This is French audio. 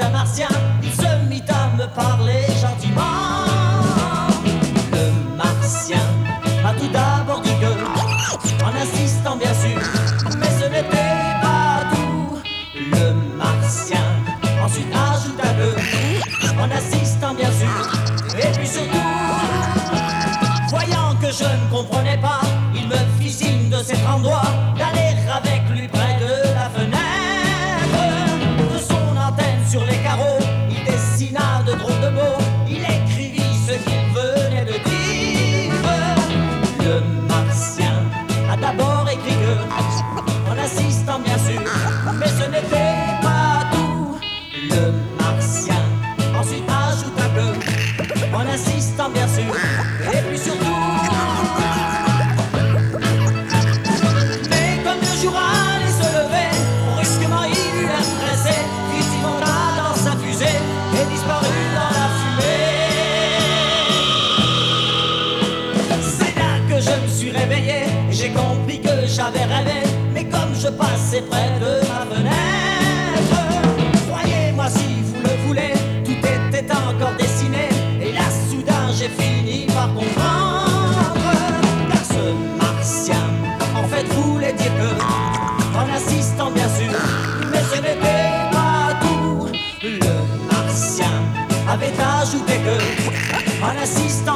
d'un martien, il se mit à me parler gentiment. Le martien m'a tout d'abord dit que, en insistant bien sûr, mais ce n'était pas tout. Le martien ensuite ajouta que, en insistant bien sûr, et puis surtout, voyant que je ne comprenais pas, il me fit signe de s'être en droit d'aller avec lui près de la fenêtre. De son antenne sur les carreaux, il dessina de drôles de mots, il écrivit ce qu'il venait de dire. Le martien a d'abord écrit que, en insistant bien sûr, mais ce n'était pas tout. Le martien ensuite ajouta que, en insistant bien sûr, et puis surtout, mais comme le jour allait se lever, brusquement il eut l'air pressé, vite il monta dans sa fusée et disparut dans la fumée. C'est là que je me suis réveillé et j'ai compris que j'avais rêvé, mais comme je passais près de ma fenêtre, croyez-moi si vous le voulez, tout était encore dessiné, et là soudain j'ai fini par comprendre, car ce martien en fait voulait dire que, en insistant bien sûr, mais ce n'était pas tout. Le martien avait ajouté que, en insistant